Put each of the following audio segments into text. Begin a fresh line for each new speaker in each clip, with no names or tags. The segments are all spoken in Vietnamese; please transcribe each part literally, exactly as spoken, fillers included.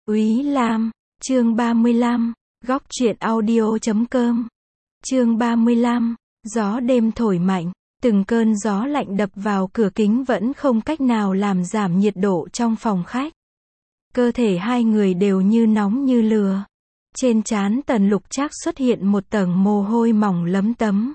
Úy Lam, chương ba mươi lăm, góc truyện audio chấm com. Chương ba mươi lăm, gió đêm thổi mạnh, từng cơn gió lạnh đập vào cửa kính vẫn không cách nào làm giảm nhiệt độ trong phòng khách. Cơ thể hai người đều như nóng như lửa. Trên trán Tần Lục Trác xuất hiện một tầng mồ hôi mỏng lấm tấm.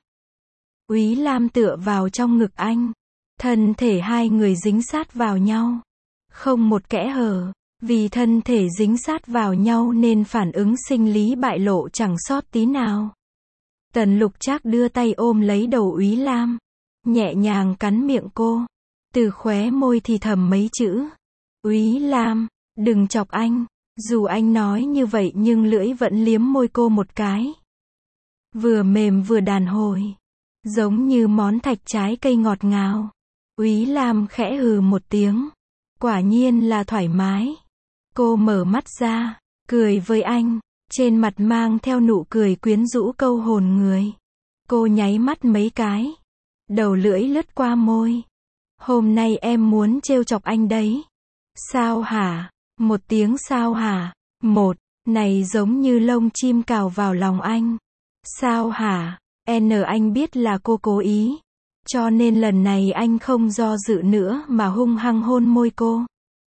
Úy Lam tựa vào trong ngực anh, thân thể hai người dính sát vào nhau, không một kẽ hở. Vì thân thể dính sát vào nhau nên phản ứng sinh lý bại lộ chẳng sót tí nào. Tần Lục Trác đưa tay ôm lấy đầu Úy Lam, nhẹ nhàng cắn miệng cô, từ khóe môi thì thầm mấy chữ. Úy Lam, đừng chọc anh. Dù anh nói như vậy nhưng lưỡi vẫn liếm môi cô một cái. Vừa mềm vừa đàn hồi, giống như món thạch trái cây ngọt ngào. Úy Lam khẽ hừ một tiếng. Quả nhiên là thoải mái. Cô mở mắt ra, cười với anh, trên mặt mang theo nụ cười quyến rũ câu hồn người. Cô nháy mắt mấy cái, đầu lưỡi lướt qua môi. Hôm nay em muốn trêu chọc anh đấy. Sao hả? Một tiếng sao hả? Một, này giống như lông chim cào vào lòng anh. Sao hả? N anh biết là cô cố ý, cho nên lần này anh không do dự nữa mà hung hăng hôn môi cô.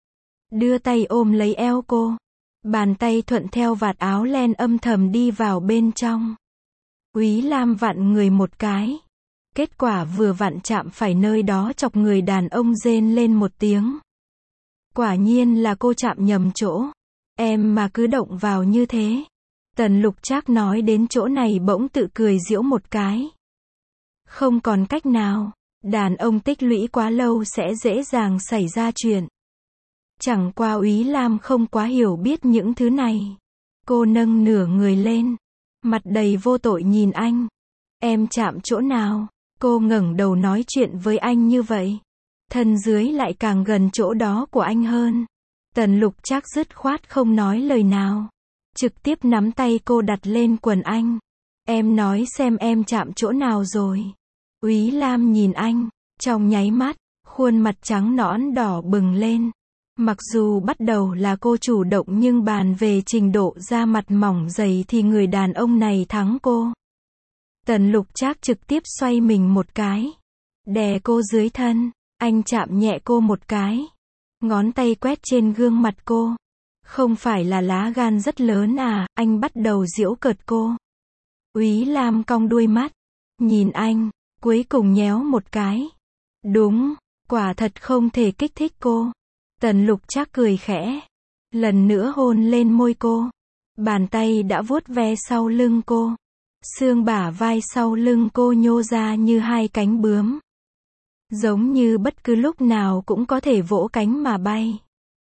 Đưa tay ôm lấy eo cô, bàn tay thuận theo vạt áo len âm thầm đi vào bên trong. Úy Lam vặn người một cái, kết quả vừa vặn chạm phải nơi đó chọc người đàn ông rên lên một tiếng. Quả nhiên là cô chạm nhầm chỗ. Em mà cứ động vào như thế. Tần Lục Trác nói đến chỗ này bỗng tự cười giễu một cái. Không còn cách nào, đàn ông tích lũy quá lâu sẽ dễ dàng xảy ra chuyện. Chẳng qua Úy Lam không quá hiểu biết những thứ này. Cô nâng nửa người lên, mặt đầy vô tội nhìn anh. Em chạm chỗ nào? Cô ngẩng đầu nói chuyện với anh như vậy. Thân dưới lại càng gần chỗ đó của anh hơn. Tần Lục Trác dứt khoát không nói lời nào, trực tiếp nắm tay cô đặt lên quần anh. Em nói xem em chạm chỗ nào rồi. Úy Lam nhìn anh, trong nháy mắt, khuôn mặt trắng nõn đỏ bừng lên. Mặc dù bắt đầu là cô chủ động nhưng bàn về trình độ da mặt mỏng dày thì người đàn ông này thắng cô. Tần Lục Trác trực tiếp xoay mình một cái, đè cô dưới thân, anh chạm nhẹ cô một cái, ngón tay quét trên gương mặt cô. Không phải là lá gan rất lớn à? Anh bắt đầu giễu cợt cô. Úy Lam cong đuôi mắt, nhìn anh, cuối cùng nhéo một cái. Đúng, quả thật không thể kích thích cô. Tần Lục Trác cười khẽ, lần nữa hôn lên môi cô. Bàn tay đã vuốt ve sau lưng cô. Xương bả vai sau lưng cô nhô ra như hai cánh bướm, giống như bất cứ lúc nào cũng có thể vỗ cánh mà bay.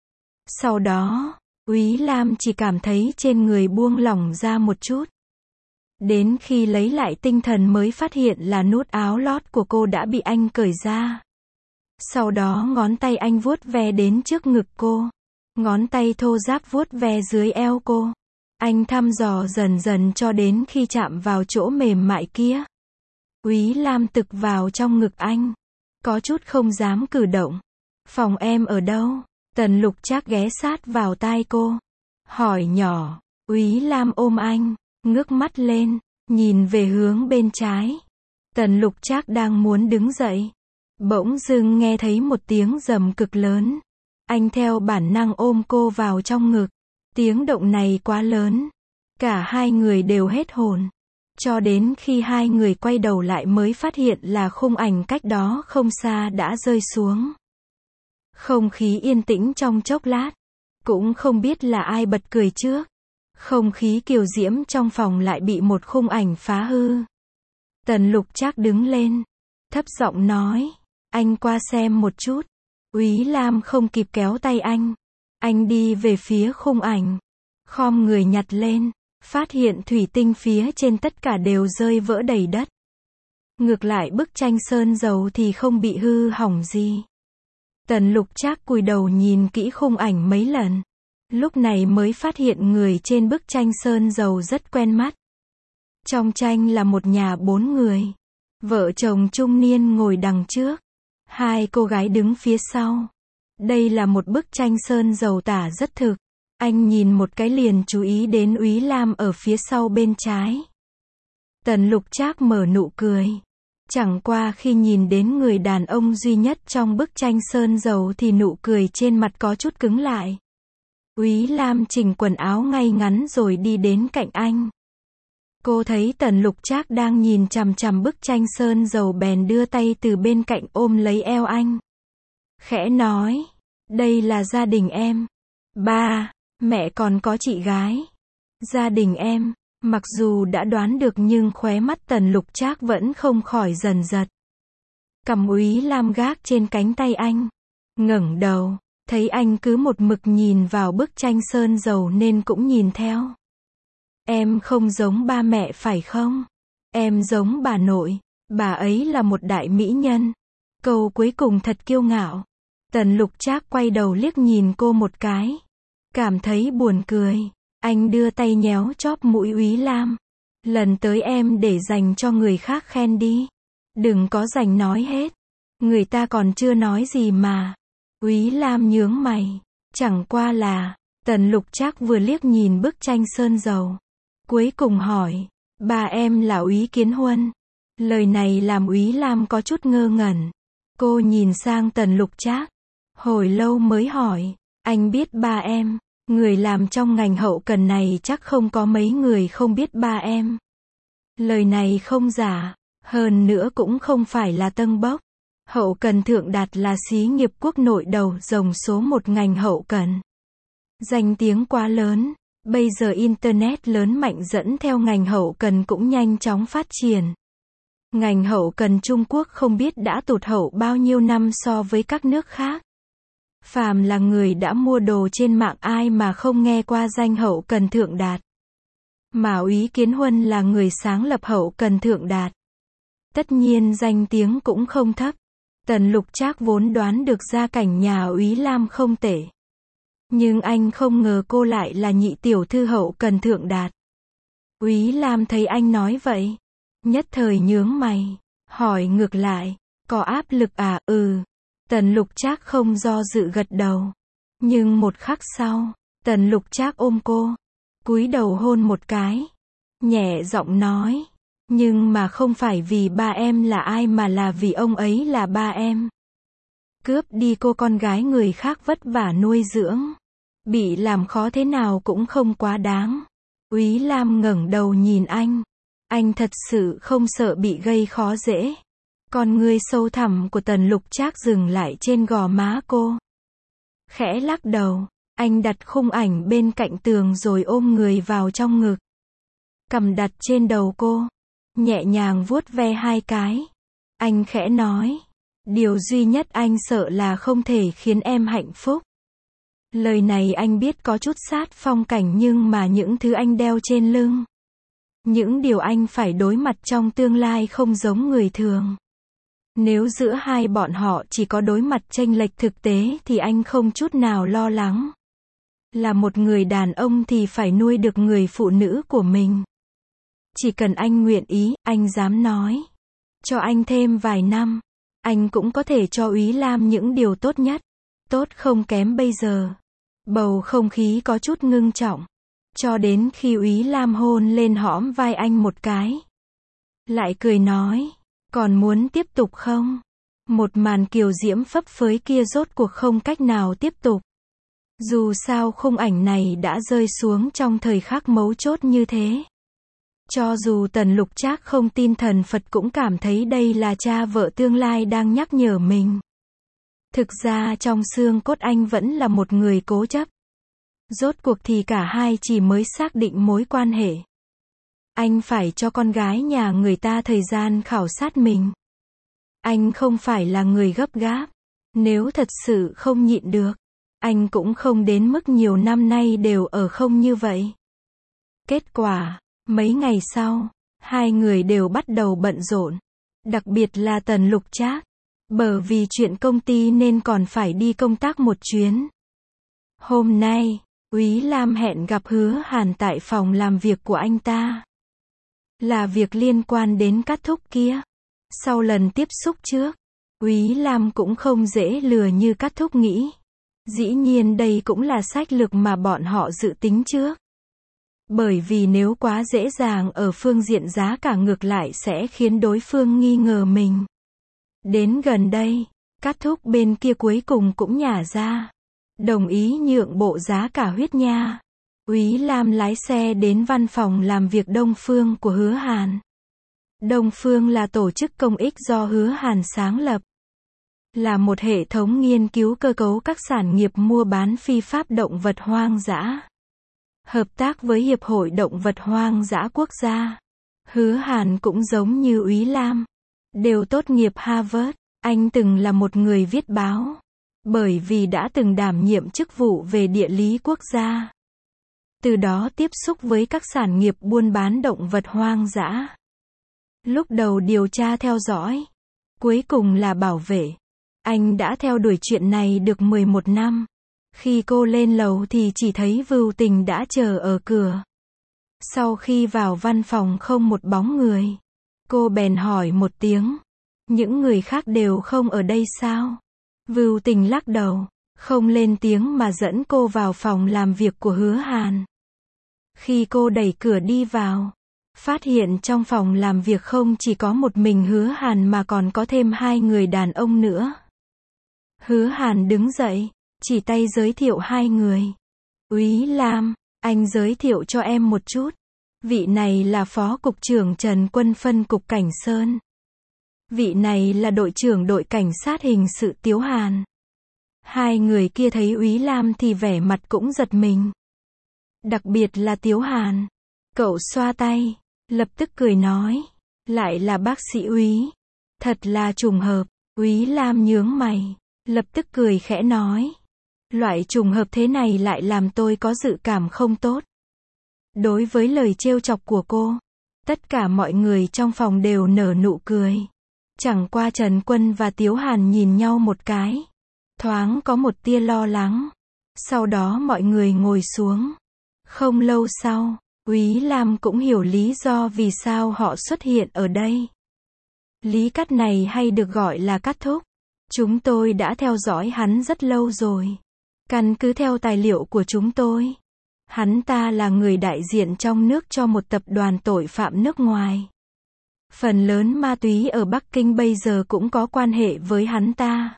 Sau đó, Úy Lam chỉ cảm thấy trên người buông lỏng ra một chút. Đến khi lấy lại tinh thần mới phát hiện là nút áo lót của cô đã bị anh cởi ra. Sau đó ngón tay anh vuốt ve đến trước ngực cô. Ngón tay thô ráp vuốt ve dưới eo cô. Anh thăm dò dần dần cho đến khi chạm vào chỗ mềm mại kia. Úy Lam tực vào trong ngực anh, có chút không dám cử động. Phòng em ở đâu? Tần Lục Trác ghé sát vào tai cô, hỏi nhỏ. Úy Lam ôm anh, ngước mắt lên, nhìn về hướng bên trái. Tần Lục Trác đang muốn đứng dậy, bỗng dưng nghe thấy một tiếng rầm cực lớn. Anh theo bản năng ôm cô vào trong ngực. Tiếng động này quá lớn, cả hai người đều hết hồn. Cho đến khi hai người quay đầu lại mới phát hiện là khung ảnh cách đó không xa đã rơi xuống. Không khí yên tĩnh trong chốc lát, cũng không biết là ai bật cười trước. Không khí kiều diễm trong phòng lại bị một khung ảnh phá hư. Tần Lục Trác đứng lên, thấp giọng nói, anh qua xem một chút. Úy Lam không kịp kéo tay anh. Anh đi về phía khung ảnh, khom người nhặt lên, phát hiện thủy tinh phía trên tất cả đều rơi vỡ đầy đất. Ngược lại bức tranh sơn dầu thì không bị hư hỏng gì. Tần Lục Trác cúi đầu nhìn kỹ khung ảnh mấy lần, lúc này mới phát hiện người trên bức tranh sơn dầu rất quen mắt. Trong tranh là một nhà bốn người, vợ chồng trung niên ngồi đằng trước, hai cô gái đứng phía sau. Đây là một bức tranh sơn dầu tả rất thực. Anh nhìn một cái liền chú ý đến Úy Lam ở phía sau bên trái. Tần Lục Trác mở nụ cười. Chẳng qua khi nhìn đến người đàn ông duy nhất trong bức tranh sơn dầu thì nụ cười trên mặt có chút cứng lại. Úy Lam chỉnh quần áo ngay ngắn rồi đi đến cạnh anh. Cô thấy Tần Lục Trác đang nhìn chằm chằm bức tranh sơn dầu bèn đưa tay từ bên cạnh ôm lấy eo anh. Khẽ nói, đây là gia đình em. Ba, mẹ còn có chị gái. Gia đình em. Mặc dù đã đoán được nhưng khóe mắt Tần Lục Trác vẫn không khỏi dần giật. Cầm Úy Lam gác trên cánh tay anh. Ngẩng đầu, thấy anh cứ một mực nhìn vào bức tranh sơn dầu nên cũng nhìn theo. Em không giống ba mẹ phải không? Em giống bà nội. Bà ấy là một đại mỹ nhân. Câu cuối cùng thật kiêu ngạo. Tần Lục Trác quay đầu liếc nhìn cô một cái. Cảm thấy buồn cười. Anh đưa tay nhéo chóp mũi Úy Lam. Lần tới em để dành cho người khác khen đi. Đừng có dành nói hết. Người ta còn chưa nói gì mà. Úy Lam nhướng mày. Chẳng qua là, Tần Lục Trác vừa liếc nhìn bức tranh sơn dầu. Cuối cùng hỏi, ba em là Úy Kiến Huân. Lời này làm Úy Lam có chút ngơ ngẩn. Cô nhìn sang Tần Lục Trác. Hồi lâu mới hỏi, anh biết ba em. Người làm trong ngành hậu cần này chắc không có mấy người không biết ba em. Lời này không giả, hơn nữa cũng không phải là tâng bốc. Hậu cần Thượng Đạt là xí nghiệp quốc nội đầu rồng số một ngành hậu cần. Danh tiếng quá lớn, bây giờ Internet lớn mạnh dẫn theo ngành hậu cần cũng nhanh chóng phát triển. Ngành hậu cần Trung Quốc không biết đã tụt hậu bao nhiêu năm so với các nước khác. Phàm là người đã mua đồ trên mạng ai mà không nghe qua danh hậu cần Thượng Đạt. Mà Úy Kiến Huân là người sáng lập hậu cần Thượng Đạt. Tất nhiên danh tiếng cũng không thấp. Tần Lục Trác vốn đoán được gia cảnh nhà Úy Lam không tệ. Nhưng anh không ngờ cô lại là nhị tiểu thư hậu cần Thượng Đạt. Úy Lam thấy anh nói vậy. Nhất thời nhướng mày. Hỏi ngược lại. Có áp lực à? Ừ. Tần Lục Trác không do dự gật đầu. Nhưng một khắc sau, Tần Lục Trác ôm cô. Cúi đầu hôn một cái. Nhẹ giọng nói. Nhưng mà không phải vì ba em là ai mà là vì ông ấy là ba em. Cướp đi cô con gái người khác vất vả nuôi dưỡng. Bị làm khó thế nào cũng không quá đáng. Úy Lam ngẩng đầu nhìn anh. Anh thật sự không sợ bị gây khó dễ. Con ngươi sâu thẳm của Tần Lục Trác dừng lại trên gò má cô. Khẽ lắc đầu, anh đặt khung ảnh bên cạnh tường rồi ôm người vào trong ngực. Cầm đặt trên đầu cô, nhẹ nhàng vuốt ve hai cái. Anh khẽ nói, điều duy nhất anh sợ là không thể khiến em hạnh phúc. Lời này anh biết có chút sát phong cảnh nhưng mà những thứ anh đeo trên lưng. Những điều anh phải đối mặt trong tương lai không giống người thường. Nếu giữa hai bọn họ chỉ có đối mặt chênh lệch thực tế thì anh không chút nào lo lắng. Là một người đàn ông thì phải nuôi được người phụ nữ của mình. Chỉ cần anh nguyện ý, anh dám nói. Cho anh thêm vài năm, anh cũng có thể cho Úy Lam những điều tốt nhất. Tốt không kém bây giờ. Bầu không khí có chút ngưng trọng. Cho đến khi Úy Lam hôn lên hõm vai anh một cái. Lại cười nói. Còn muốn tiếp tục không? Một màn kiều diễm phấp phới kia rốt cuộc không cách nào tiếp tục. Dù sao khung ảnh này đã rơi xuống trong thời khắc mấu chốt như thế. Cho dù Tần Lục Trác không tin thần Phật cũng cảm thấy đây là cha vợ tương lai đang nhắc nhở mình. Thực ra trong xương cốt anh vẫn là một người cố chấp. Rốt cuộc thì cả hai chỉ mới xác định mối quan hệ. Anh phải cho con gái nhà người ta thời gian khảo sát mình. Anh không phải là người gấp gáp. Nếu thật sự không nhịn được, anh cũng không đến mức nhiều năm nay đều ở không như vậy. Kết quả, mấy ngày sau, hai người đều bắt đầu bận rộn. Đặc biệt là Tần Lục Trác. Bởi vì chuyện công ty nên còn phải đi công tác một chuyến. Hôm nay, Úy Lam hẹn gặp Hứa Hàn tại phòng làm việc của anh ta. Là việc liên quan đến Cát Thúc kia. Sau lần tiếp xúc trước, Úy Lam cũng không dễ lừa như Cát Thúc nghĩ. Dĩ nhiên đây cũng là sách lược mà bọn họ dự tính trước. Bởi vì nếu quá dễ dàng ở phương diện giá cả ngược lại sẽ khiến đối phương nghi ngờ mình. Đến gần đây, Cát Thúc bên kia cuối cùng cũng nhả ra. Đồng ý nhượng bộ giá cả Huyết Nha. Úy Lam lái xe đến văn phòng làm việc Đông Phương của Hứa Hàn. Đông Phương là tổ chức công ích do Hứa Hàn sáng lập. Là một hệ thống nghiên cứu cơ cấu các sản nghiệp mua bán phi pháp động vật hoang dã. Hợp tác với Hiệp hội Động vật hoang dã quốc gia. Hứa Hàn cũng giống như Úy Lam. Đều tốt nghiệp Harvard. Anh từng là một người viết báo. Bởi vì đã từng đảm nhiệm chức vụ về địa lý quốc gia. Từ đó tiếp xúc với các sản nghiệp buôn bán động vật hoang dã. Lúc đầu điều tra theo dõi. Cuối cùng là bảo vệ. Anh đã theo đuổi chuyện này được mười một năm. Khi cô lên lầu thì chỉ thấy Vưu Tình đã chờ ở cửa. Sau khi vào văn phòng không một bóng người. Cô bèn hỏi một tiếng. Những người khác đều không ở đây sao? Vưu Tình lắc đầu, không lên tiếng mà dẫn cô vào phòng làm việc của Hứa Hàn. Khi cô đẩy cửa đi vào, phát hiện trong phòng làm việc không chỉ có một mình Hứa Hàn mà còn có thêm hai người đàn ông nữa. Hứa Hàn đứng dậy, chỉ tay giới thiệu hai người. Úy Lam, anh giới thiệu cho em một chút. Vị này là Phó Cục trưởng Trần Quân phân Cục Cảnh Sơn. Vị này là đội trưởng đội cảnh sát hình sự Tiếu Hàn. Hai người kia thấy Úy Lam thì vẻ mặt cũng giật mình. Đặc biệt là Tiếu Hàn. Cậu xoa tay, lập tức cười nói. Lại là bác sĩ Úy. Thật là trùng hợp. Úy Lam nhướng mày, lập tức cười khẽ nói. Loại trùng hợp thế này lại làm tôi có dự cảm không tốt. Đối với lời trêu chọc của cô, tất cả mọi người trong phòng đều nở nụ cười. Chẳng qua Trần Quân và Tiếu Hàn nhìn nhau một cái. Thoáng có một tia lo lắng. Sau đó mọi người ngồi xuống. Không lâu sau, Úy Lam cũng hiểu lý do vì sao họ xuất hiện ở đây. Lý Cát này hay được gọi là Cát Thúc. Chúng tôi đã theo dõi hắn rất lâu rồi. Căn cứ theo tài liệu của chúng tôi, hắn ta là người đại diện trong nước cho một tập đoàn tội phạm nước ngoài. Phần lớn ma túy ở Bắc Kinh bây giờ cũng có quan hệ với hắn ta.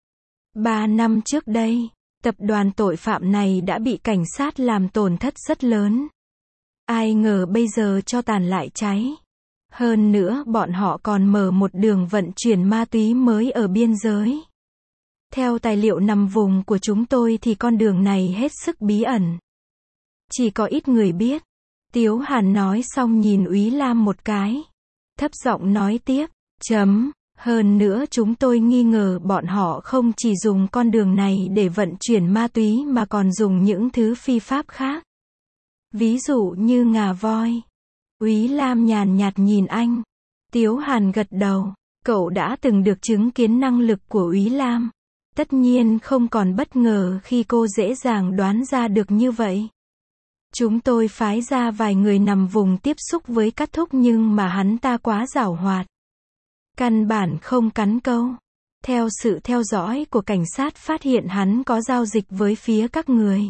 Ba năm trước đây, tập đoàn tội phạm này đã bị cảnh sát làm tổn thất rất lớn. Ai ngờ bây giờ cho tàn lại cháy. Hơn nữa bọn họ còn mở một đường vận chuyển ma túy mới ở biên giới. Theo tài liệu nằm vùng của chúng tôi thì con đường này hết sức bí ẩn. Chỉ có ít người biết. Tiếu Hàn nói xong nhìn Úy Lam một cái. Thấp giọng nói tiếp, chấm, hơn nữa chúng tôi nghi ngờ bọn họ không chỉ dùng con đường này để vận chuyển ma túy mà còn dùng những thứ phi pháp khác. Ví dụ như ngà voi. Úy Lam nhàn nhạt nhìn anh. Tiếu Hàn gật đầu, cậu đã từng được chứng kiến năng lực của Úy Lam. Tất nhiên không còn bất ngờ khi cô dễ dàng đoán ra được như vậy. Chúng tôi phái ra vài người nằm vùng tiếp xúc với Cát Thúc nhưng mà hắn ta quá giảo hoạt. Căn bản không cắn câu. Theo sự theo dõi của cảnh sát phát hiện hắn có giao dịch với phía các người.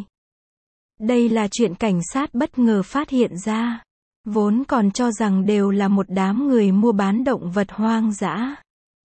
Đây là chuyện cảnh sát bất ngờ phát hiện ra. Vốn còn cho rằng đều là một đám người mua bán động vật hoang dã.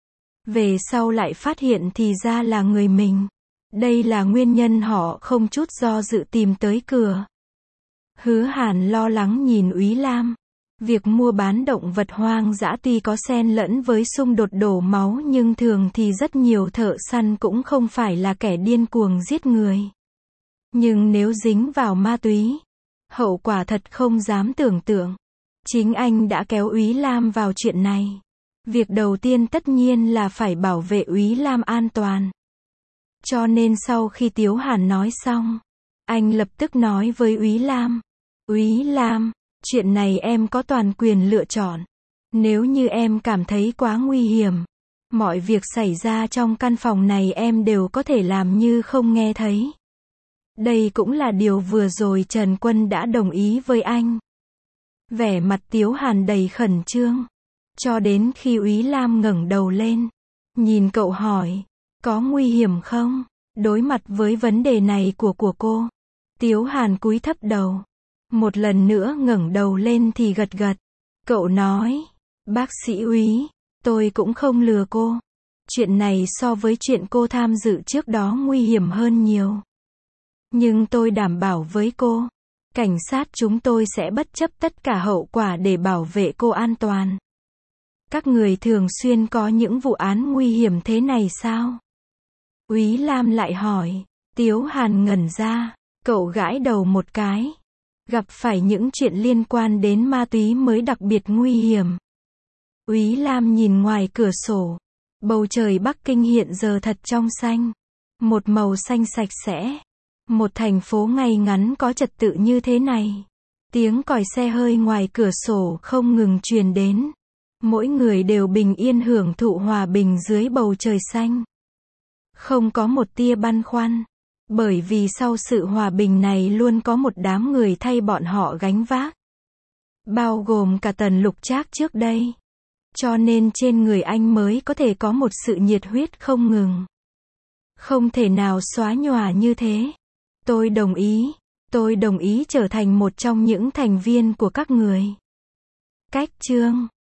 Về sau lại phát hiện thì ra là người mình. Đây là nguyên nhân họ không chút do dự tìm tới cửa. Hứa Hàn lo lắng nhìn Úy Lam. Việc mua bán động vật hoang dã tuy có xen lẫn với xung đột đổ máu nhưng thường thì rất nhiều thợ săn cũng không phải là kẻ điên cuồng giết người. Nhưng nếu dính vào ma túy, hậu quả thật không dám tưởng tượng. Chính anh đã kéo Úy Lam vào chuyện này. Việc đầu tiên tất nhiên là phải bảo vệ Úy Lam an toàn. Cho nên sau khi Tiếu Hàn nói xong, anh lập tức nói với Úy Lam. Úy Lam, chuyện này em có toàn quyền lựa chọn. Nếu như em cảm thấy quá nguy hiểm, mọi việc xảy ra trong căn phòng này em đều có thể làm như không nghe thấy. Đây cũng là điều vừa rồi Trần Quân đã đồng ý với anh. Vẻ mặt Tiếu Hàn đầy khẩn trương. Cho đến khi Úy Lam ngẩng đầu lên, nhìn cậu hỏi, có nguy hiểm không? Đối mặt với vấn đề này của của cô, Tiếu Hàn cúi thấp đầu. Một lần nữa ngẩng đầu lên thì gật gật. Cậu nói, bác sĩ Úy, tôi cũng không lừa cô. Chuyện này so với chuyện cô tham dự trước đó nguy hiểm hơn nhiều. Nhưng tôi đảm bảo với cô, cảnh sát chúng tôi sẽ bất chấp tất cả hậu quả để bảo vệ cô an toàn. Các người thường xuyên có những vụ án nguy hiểm thế này sao? Úy Lam lại hỏi. Tiếu Hàn ngẩn ra, cậu gãi đầu một cái. Gặp phải những chuyện liên quan đến ma túy mới đặc biệt nguy hiểm. Úy Lam nhìn ngoài cửa sổ. Bầu trời Bắc Kinh hiện giờ thật trong xanh. Một màu xanh sạch sẽ. Một thành phố ngay ngắn có trật tự như thế này. Tiếng còi xe hơi ngoài cửa sổ không ngừng truyền đến. Mỗi người đều bình yên hưởng thụ hòa bình dưới bầu trời xanh. Không có một tia băn khoăn. Bởi vì sau sự hòa bình này luôn có một đám người thay bọn họ gánh vác. Bao gồm cả Tần Lục Trác trước đây. Cho nên trên người anh mới có thể có một sự nhiệt huyết không ngừng. Không thể nào xóa nhòa như thế. Tôi đồng ý. Tôi đồng ý trở thành một trong những thành viên của các người. Cách chương